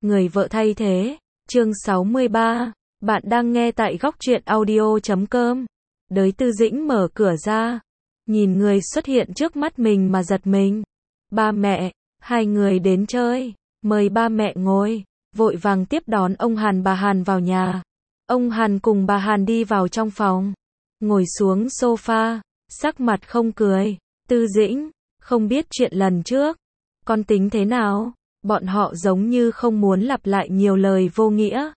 Người vợ thay thế, chương 63, bạn đang nghe tại góc truyện audio.com. Đới Tư Dĩnh mở cửa ra, nhìn người xuất hiện trước mắt mình mà giật mình. Ba mẹ, hai người đến chơi, mời ba mẹ ngồi, vội vàng tiếp đón ông Hàn bà Hàn vào nhà. Ông Hàn cùng bà Hàn đi vào trong phòng, ngồi xuống sofa, sắc mặt không cười. Tư Dĩnh, không biết chuyện lần trước, con tính thế nào? Bọn họ giống như không muốn lặp lại nhiều lời vô nghĩa.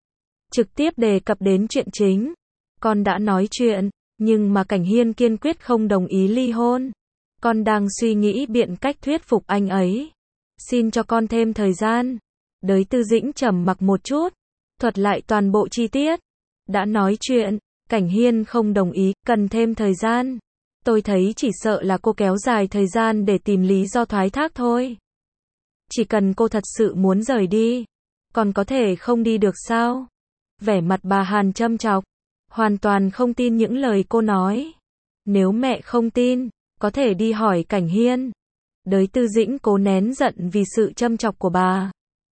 Trực tiếp đề cập đến chuyện chính. Con đã nói chuyện, nhưng mà Cảnh Hiên kiên quyết không đồng ý ly hôn. Con đang suy nghĩ biện cách thuyết phục anh ấy. Xin cho con thêm thời gian. Đới Tư Dĩnh trầm mặc một chút, thuật lại toàn bộ chi tiết. Đã nói chuyện, Cảnh Hiên không đồng ý, cần thêm thời gian. Tôi thấy chỉ sợ là cô kéo dài thời gian để tìm lý do thoái thác thôi. Chỉ cần cô thật sự muốn rời đi, còn có thể không đi được sao? Vẻ mặt bà Hàn châm chọc, hoàn toàn không tin những lời cô nói. Nếu mẹ không tin, có thể đi hỏi Cảnh Hiên. Đới Tư Dĩnh cố nén giận vì sự châm chọc của bà.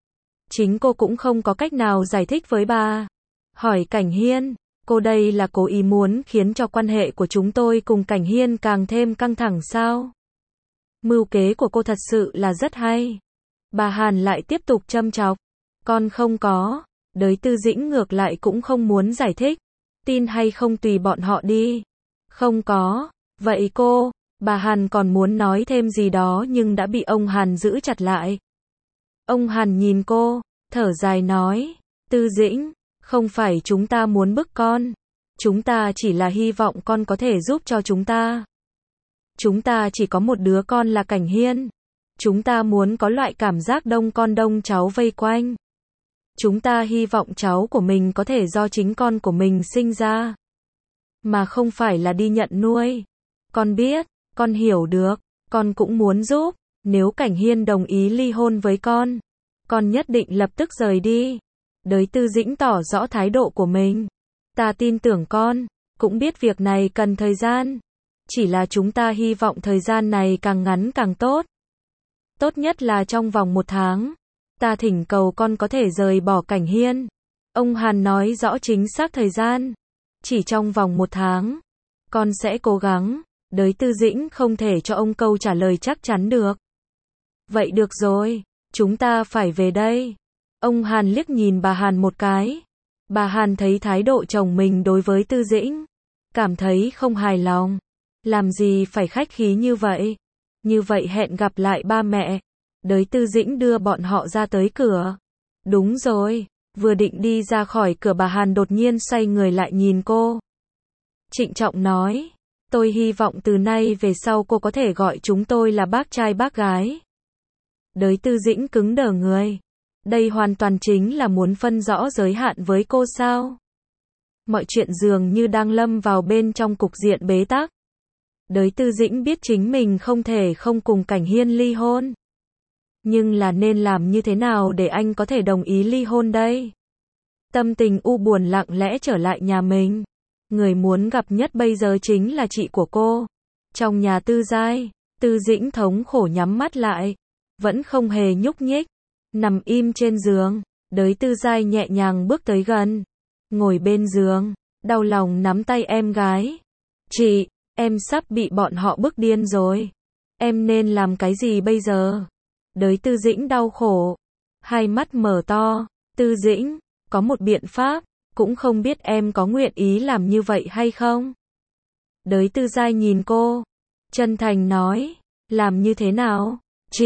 Chính cô cũng không có cách nào giải thích với bà. Hỏi Cảnh Hiên, cô đây là cố ý muốn khiến cho quan hệ của chúng tôi cùng Cảnh Hiên càng thêm căng thẳng sao? Mưu kế của cô thật sự là rất hay. Bà Hàn lại tiếp tục châm chọc. Con không có. Đới Tư Dĩnh ngược lại cũng không muốn giải thích. Tin hay không tùy bọn họ đi. Không có. Vậy cô, bà Hàn còn muốn nói thêm gì đó nhưng đã bị ông Hàn giữ chặt lại. Ông Hàn nhìn cô, thở dài nói. Tư Dĩnh, không phải chúng ta muốn bức con. Chúng ta chỉ là hy vọng con có thể giúp cho chúng ta. Chúng ta chỉ có một đứa con là Cảnh Hiên. Chúng ta muốn có loại cảm giác đông con đông cháu vây quanh. Chúng ta hy vọng cháu của mình có thể do chính con của mình sinh ra. Mà không phải là đi nhận nuôi. Con biết, con hiểu được, con cũng muốn giúp. Nếu Cảnh Hiên đồng ý ly hôn với con nhất định lập tức rời đi. Đới Tư Dĩnh tỏ rõ thái độ của mình. Ta tin tưởng con, cũng biết việc này cần thời gian. Chỉ là chúng ta hy vọng thời gian này càng ngắn càng tốt. Tốt nhất là trong vòng 1 tháng. Ta thỉnh cầu con có thể rời bỏ Cảnh Hiên. Ông Hàn nói rõ chính xác thời gian. Chỉ trong vòng 1 tháng. Con sẽ cố gắng. Đới Tư Dĩnh không thể cho ông câu trả lời chắc chắn được. Vậy được rồi. Chúng ta phải về đây. Ông Hàn liếc nhìn bà Hàn một cái. Bà Hàn thấy thái độ chồng mình đối với Tư Dĩnh, cảm thấy không hài lòng. Làm gì phải khách khí như vậy? Như vậy hẹn gặp lại ba mẹ. Đới Tư Dĩnh đưa bọn họ ra tới cửa. Đúng rồi, vừa định đi ra khỏi cửa bà Hàn đột nhiên xoay người lại nhìn cô. Trịnh trọng nói, tôi hy vọng từ nay về sau cô có thể gọi chúng tôi là bác trai bác gái. Đới Tư Dĩnh cứng đờ người. Đây hoàn toàn chính là muốn phân rõ giới hạn với cô sao? Mọi chuyện dường như đang lâm vào bên trong cục diện bế tắc. Đới Tư Dĩnh biết chính mình không thể không cùng Cảnh Hiên ly hôn. Nhưng là nên làm như thế nào để anh có thể đồng ý ly hôn đây? Tâm tình u buồn lặng lẽ trở lại nhà mình. Người muốn gặp nhất bây giờ chính là chị của cô. Trong nhà Tư Giai, Tư Dĩnh thống khổ nhắm mắt lại. Vẫn không hề nhúc nhích. Nằm im trên giường. Đới Tư Giai nhẹ nhàng bước tới gần. Ngồi bên giường. Đau lòng nắm tay em gái. Chị, em sắp bị bọn họ bức điên rồi. Em nên làm cái gì bây giờ? Đới Tư Dĩnh đau khổ. Hai mắt mở to. Tư Dĩnh, có một biện pháp. Cũng không biết em có nguyện ý làm như vậy hay không? Đới Tư Giai nhìn cô. Chân thành nói. Làm như thế nào?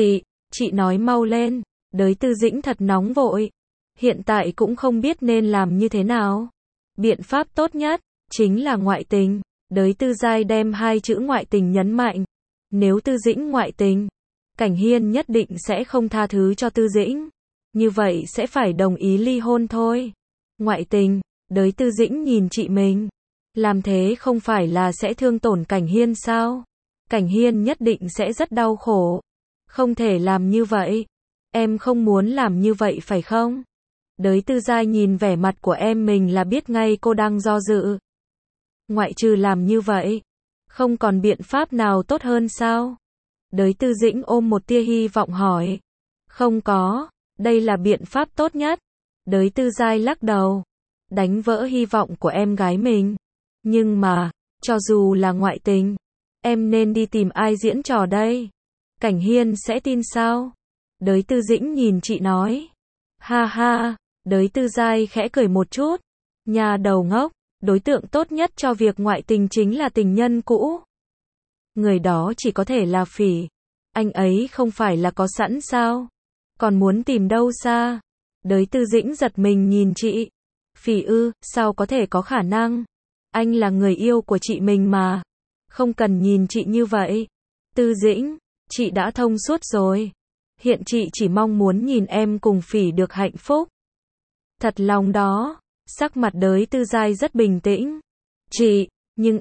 Chị nói mau lên. Đới Tư Dĩnh thật nóng vội. Hiện tại cũng không biết nên làm như thế nào. Biện pháp tốt nhất chính là ngoại tình. Đới Tư Giai đem 2 chữ ngoại tình nhấn mạnh. Nếu Tư Dĩnh ngoại tình, Cảnh Hiên nhất định sẽ không tha thứ cho Tư Dĩnh. Như vậy sẽ phải đồng ý ly hôn thôi. Ngoại tình, Đới Tư Dĩnh nhìn chị mình. Làm thế không phải là sẽ thương tổn Cảnh Hiên sao? Cảnh Hiên nhất định sẽ rất đau khổ. Không thể làm như vậy. Em không muốn làm như vậy phải không? Đới Tư Giai nhìn vẻ mặt của em mình là biết ngay cô đang do dự. Ngoại trừ làm như vậy, không còn biện pháp nào tốt hơn sao? Đới Tư Dĩnh ôm một tia hy vọng hỏi. Không có, Đây là biện pháp tốt nhất. Đới Tư Giai lắc đầu. Đánh vỡ hy vọng của em gái mình. Nhưng mà, cho dù là ngoại tình, em nên đi tìm ai diễn trò đây? Cảnh Hiên sẽ tin sao? Đới Tư Dĩnh nhìn chị nói. Ha ha, Đới Tư Giai khẽ cười một chút. Nhà đầu ngốc, đối tượng tốt nhất cho việc ngoại tình chính là tình nhân cũ. Người đó chỉ có thể là Phỉ. Anh ấy không phải là có sẵn sao? Còn muốn tìm đâu xa? Đới Tư Dĩnh giật mình nhìn chị. Phỉ ư, sao có thể có khả năng? Anh là người yêu của chị mình mà. Không cần nhìn chị như vậy. Tư Dĩnh, chị đã thông suốt rồi. Hiện chị chỉ mong muốn nhìn em cùng Phỉ được hạnh phúc. Thật lòng đó. Sắc mặt Đới Tư Giai rất bình tĩnh. Chị, nhưng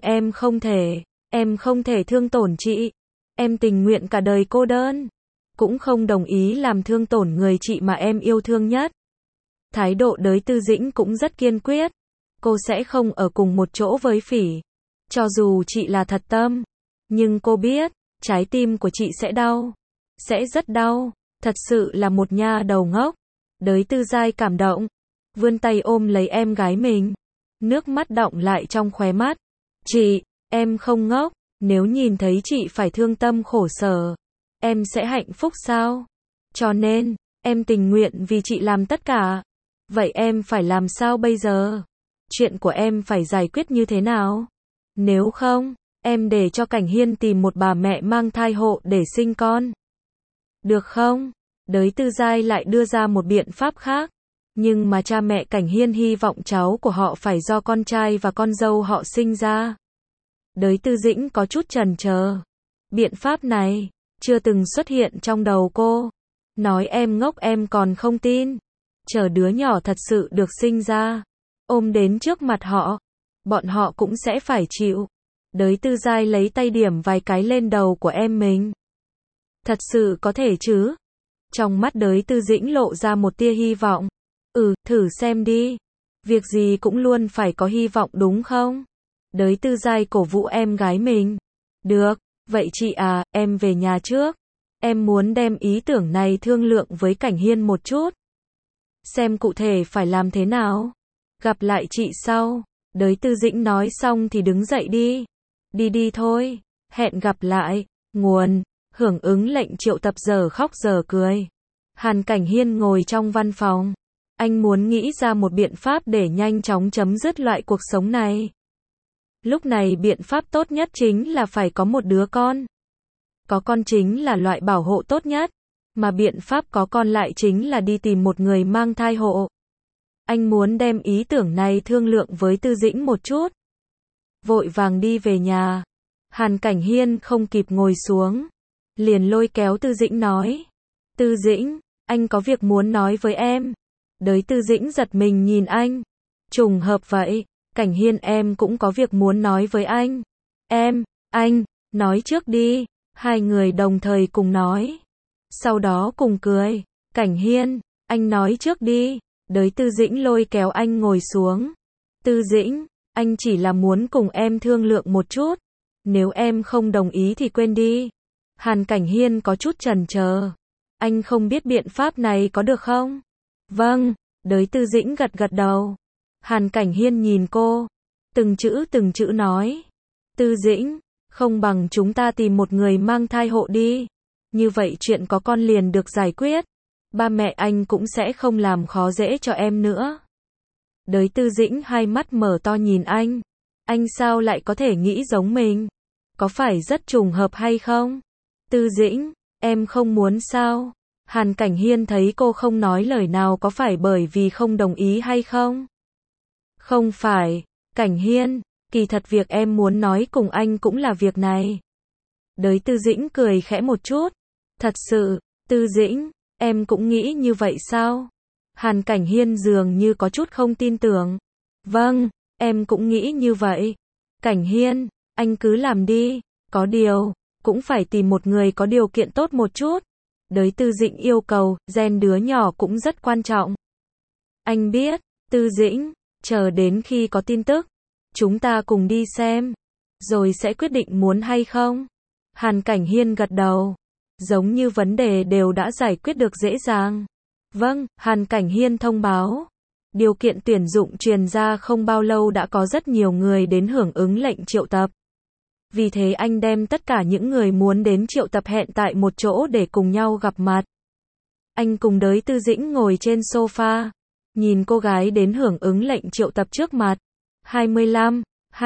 em không thể thương tổn chị. Em tình nguyện cả đời cô đơn. Cũng không đồng ý làm thương tổn người chị mà em yêu thương nhất. Thái độ Đới Tư Dĩnh cũng rất kiên quyết. Cô sẽ không ở cùng một chỗ với Phỉ. Cho dù chị là thật tâm. Nhưng cô biết, trái tim của chị sẽ đau. Sẽ rất đau. Thật sự là một nha đầu ngốc. Đới Tư Giai cảm động. Vươn tay ôm lấy em gái mình. Nước mắt đọng lại trong khóe mắt. Chị, em không ngốc. Nếu nhìn thấy chị phải thương tâm khổ sở, em sẽ hạnh phúc sao? Cho nên, em tình nguyện vì chị làm tất cả. Vậy em phải làm sao bây giờ? Chuyện của em phải giải quyết như thế nào? Nếu không, em để cho Cảnh Hiên tìm một bà mẹ mang thai hộ để sinh con. Được không? Đới Tư Giai lại đưa ra một biện pháp khác. Nhưng mà cha mẹ Cảnh Hiên hy vọng cháu của họ phải do con trai và con dâu họ sinh ra. Đới Tư Dĩnh có chút chần chờ. Biện pháp này chưa từng xuất hiện trong đầu cô. Nói em ngốc em còn không tin. Chờ đứa nhỏ thật sự được sinh ra, ôm đến trước mặt họ, bọn họ cũng sẽ phải chịu. Đới Tư Giai lấy tay điểm vài cái lên đầu của em mình. Thật sự có thể chứ? Trong mắt Đới Tư Dĩnh lộ ra một tia hy vọng. Thử xem đi. Việc gì cũng luôn phải có hy vọng đúng không? Đới Tư Giai cổ vũ em gái mình. Được, vậy chị à, em về nhà trước. Em muốn đem ý tưởng này thương lượng với Cảnh Hiên một chút. Xem cụ thể phải làm thế nào. Gặp lại chị sau. Đới Tư Dĩnh nói xong thì đứng dậy đi. Đi thôi. Hẹn gặp lại. Nguồn. Hưởng ứng lệnh triệu tập giờ khóc giờ cười. Hàn Cảnh Hiên ngồi trong văn phòng. Anh muốn nghĩ ra một biện pháp để nhanh chóng chấm dứt loại cuộc sống này. Lúc này biện pháp tốt nhất chính là phải có một đứa con. Có con chính là loại bảo hộ tốt nhất. Mà biện pháp có con lại chính là đi tìm một người mang thai hộ. Anh muốn đem ý tưởng này thương lượng với Tư Dĩnh một chút. Vội vàng đi về nhà. Hàn Cảnh Hiên không kịp ngồi xuống. Liền lôi kéo Tư Dĩnh nói. Tư Dĩnh, anh có việc muốn nói với em. Đới Tư Dĩnh giật mình nhìn anh. Trùng hợp vậy, Cảnh Hiên em cũng có việc muốn nói với anh. Anh, nói trước đi. Hai người đồng thời cùng nói. Sau đó cùng cười. Cảnh Hiên, anh nói trước đi. Đới Tư Dĩnh lôi kéo anh ngồi xuống. Tư Dĩnh, anh chỉ là muốn cùng em thương lượng một chút. Nếu em không đồng ý thì quên đi. Hàn Cảnh Hiên có chút chần chờ. Anh không biết biện pháp này có được không? Vâng, Đới Tư Dĩnh gật gật đầu. Hàn Cảnh Hiên nhìn cô. Từng chữ nói. Tư Dĩnh, không bằng chúng ta tìm một người mang thai hộ đi. Như vậy chuyện có con liền được giải quyết. Ba mẹ anh cũng sẽ không làm khó dễ cho em nữa. Đới Tư Dĩnh hai mắt mở to nhìn anh. Anh sao lại có thể nghĩ giống mình? Có phải rất trùng hợp hay không? Tư Dĩnh, em không muốn sao? Hàn Cảnh Hiên thấy cô không nói lời nào có phải bởi vì không đồng ý hay không? Không phải, Cảnh Hiên, kỳ thật việc em muốn nói cùng anh cũng là việc này. Đới Tư Dĩnh cười khẽ một chút. Thật sự, Tư Dĩnh, em cũng nghĩ như vậy sao? Hàn Cảnh Hiên dường như có chút không tin tưởng. Vâng, em cũng nghĩ như vậy. Cảnh Hiên, anh cứ làm đi, có điều, cũng phải tìm một người có điều kiện tốt một chút. Đới Tư Dĩnh yêu cầu, gen đứa nhỏ cũng rất quan trọng. Anh biết, Tư Dĩnh, chờ đến khi có tin tức, chúng ta cùng đi xem, rồi sẽ quyết định muốn hay không. Hàn Cảnh Hiên gật đầu, giống như vấn đề đều đã giải quyết được dễ dàng. Vâng, Hàn Cảnh Hiên thông báo. Điều kiện tuyển dụng truyền ra không bao lâu đã có rất nhiều người đến hưởng ứng lệnh triệu tập. Vì thế anh đem tất cả những người muốn đến triệu tập hẹn tại một chỗ để cùng nhau gặp mặt. Anh cùng Đới Tư Dĩnh ngồi trên sofa, nhìn cô gái đến hưởng ứng lệnh triệu tập trước mặt. 25,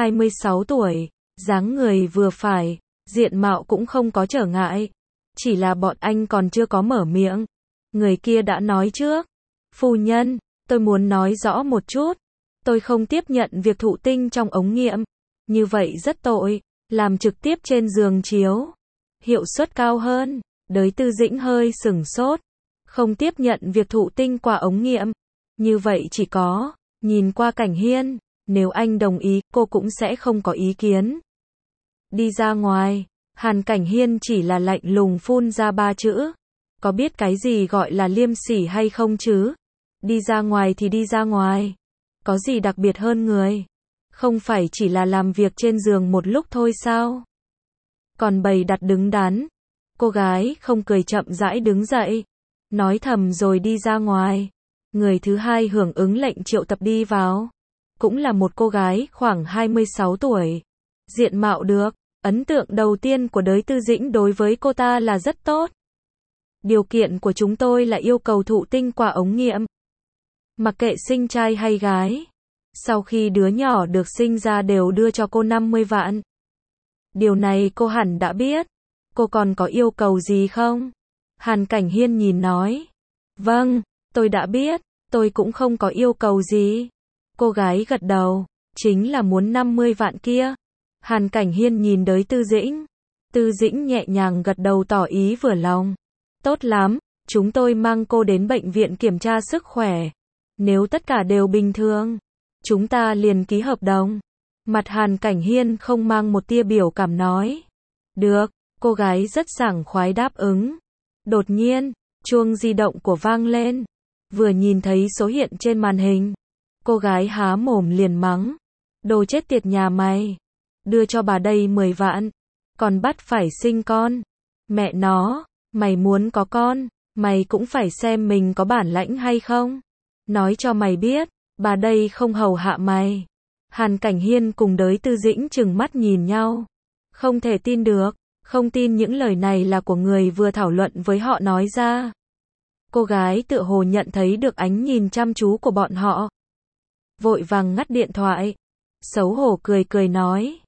26 tuổi, dáng người vừa phải, diện mạo cũng không có trở ngại. Chỉ là bọn anh còn chưa có mở miệng. Người kia đã nói trước. Phu nhân, tôi muốn nói rõ một chút. Tôi không tiếp nhận việc thụ tinh trong ống nghiệm. Như vậy rất tội. Làm trực tiếp trên giường chiếu. Hiệu suất cao hơn. Đới Tư Dĩnh hơi sửng sốt. Không tiếp nhận việc thụ tinh qua ống nghiệm. Như vậy chỉ có. Nhìn qua Cảnh Hiên. Nếu anh đồng ý, cô cũng sẽ không có ý kiến. Đi ra ngoài. Hàn Cảnh Hiên chỉ là lạnh lùng phun ra 3 chữ. Có biết cái gì gọi là liêm sỉ hay không chứ? Đi ra ngoài thì đi ra ngoài. Có gì đặc biệt hơn người? Không phải chỉ là làm việc trên giường một lúc thôi sao? Còn bày đặt đứng đắn. Cô gái không cười chậm rãi đứng dậy. Nói thầm rồi đi ra ngoài. Người thứ hai hưởng ứng lệnh triệu tập đi vào. Cũng là một cô gái khoảng 26 tuổi. Diện mạo được. Ấn tượng đầu tiên của Đới Tư Dĩnh đối với cô ta là rất tốt. Điều kiện của chúng tôi là yêu cầu thụ tinh qua ống nghiệm. Mặc kệ sinh trai hay gái. Sau khi đứa nhỏ được sinh ra đều đưa cho cô 50 vạn. Điều này cô hẳn đã biết. Cô còn có yêu cầu gì không? Hàn Cảnh Hiên nhìn nói. Vâng, tôi đã biết. Tôi cũng không có yêu cầu gì. Cô gái gật đầu. Chính là muốn 50 vạn kia. Hàn Cảnh Hiên nhìn Đới Tư Dĩnh. Tư Dĩnh nhẹ nhàng gật đầu tỏ ý vừa lòng. Tốt lắm, chúng tôi mang cô đến bệnh viện kiểm tra sức khỏe. Nếu tất cả đều bình thường, chúng ta liền ký hợp đồng. Mặt Hàn Cảnh Hiên không mang một tia biểu cảm nói. Được, cô gái rất sảng khoái đáp ứng. Đột nhiên, chuông di động của vang lên. Vừa nhìn thấy số hiện trên màn hình, cô gái há mồm liền mắng. Đồ chết tiệt nhà mày. Đưa cho bà đây 10 vạn. Còn bắt phải sinh con. Mẹ nó, mày muốn có con, mày cũng phải xem mình có bản lãnh hay không. Nói cho mày biết, bà đây không hầu hạ mày. Hàn Cảnh Hiên cùng Đới Tư Dĩnh trừng mắt nhìn nhau. Không thể tin được, không tin những lời này là của người vừa thảo luận với họ nói ra. Cô gái tựa hồ nhận thấy được ánh nhìn chăm chú của bọn họ. Vội vàng ngắt điện thoại. Xấu hổ cười cười nói.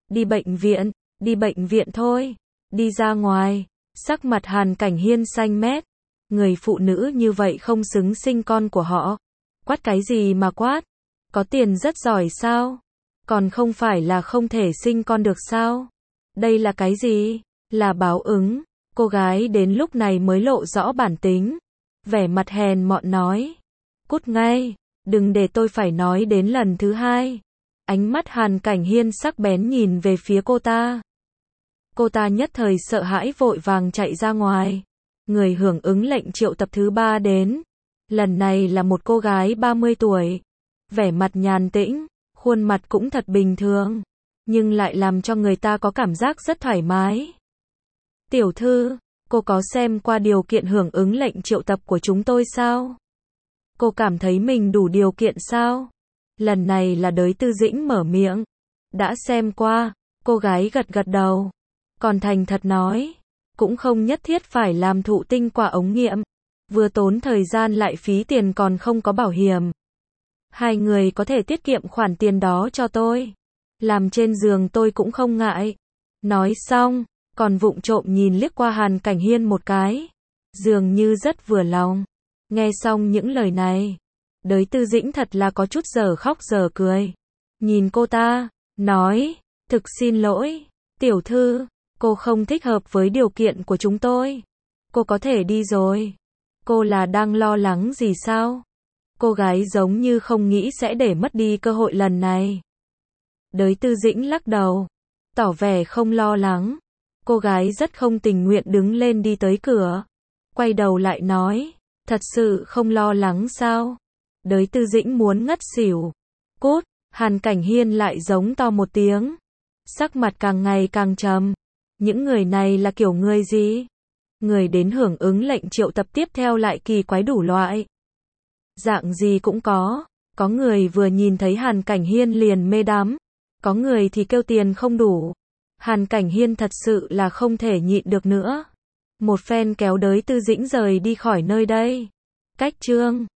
Đi bệnh viện thôi. Đi ra ngoài. Sắc mặt Hàn Cảnh Hiên xanh mét. Người phụ nữ như vậy không xứng sinh con của họ. Quát cái gì mà quát? Có tiền rất giỏi sao? Còn không phải là không thể sinh con được sao? Đây là cái gì? Là báo ứng. Cô gái đến lúc này mới lộ rõ bản tính. Vẻ mặt hèn mọn nói. Cút ngay. Đừng để tôi phải nói đến lần thứ hai. Ánh mắt Hàn Cảnh Hiên sắc bén nhìn về phía cô ta. Cô ta nhất thời sợ hãi vội vàng chạy ra ngoài. Người hưởng ứng lệnh triệu tập thứ 3 đến. Lần này là một cô gái 30 tuổi. Vẻ mặt nhàn tĩnh, khuôn mặt cũng thật bình thường. Nhưng lại làm cho người ta có cảm giác rất thoải mái. Tiểu thư, cô có xem qua điều kiện hưởng ứng lệnh triệu tập của chúng tôi sao? Cô cảm thấy mình đủ điều kiện sao? Lần này là Đới Tư Dĩnh mở miệng. Đã xem qua, cô gái gật gật đầu. Còn thành thật nói, cũng không nhất thiết phải làm thụ tinh qua ống nghiệm. Vừa tốn thời gian lại phí tiền còn không có bảo hiểm. Hai người có thể tiết kiệm khoản tiền đó cho tôi. Làm trên giường tôi cũng không ngại. Nói xong, còn vụng trộm nhìn liếc qua Hàn Cảnh Hiên một cái. Dường như rất vừa lòng. Nghe xong những lời này, Đới Tư Dĩnh thật là có chút giờ khóc giờ cười. Nhìn cô ta, nói, thực xin lỗi, tiểu thư, cô không thích hợp với điều kiện của chúng tôi. Cô có thể đi rồi. Cô là đang lo lắng gì sao? Cô gái giống như không nghĩ sẽ để mất đi cơ hội lần này. Đới Tư Dĩnh lắc đầu, tỏ vẻ không lo lắng. Cô gái rất không tình nguyện đứng lên đi tới cửa. Quay đầu lại nói, thật sự không lo lắng sao? Đới Tư Dĩnh muốn ngất xỉu. Cút, Hàn Cảnh Hiên lại giống to một tiếng. Sắc mặt càng ngày càng trầm. Những người này là kiểu người gì? Người đến hưởng ứng lệnh triệu tập tiếp theo lại kỳ quái đủ loại. Dạng gì cũng có người vừa nhìn thấy Hàn Cảnh Hiên liền mê đắm, có người thì kêu tiền không đủ. Hàn Cảnh Hiên thật sự là không thể nhịn được nữa. Một phen kéo đới Tư Dĩnh rời đi khỏi nơi đây. Cách chương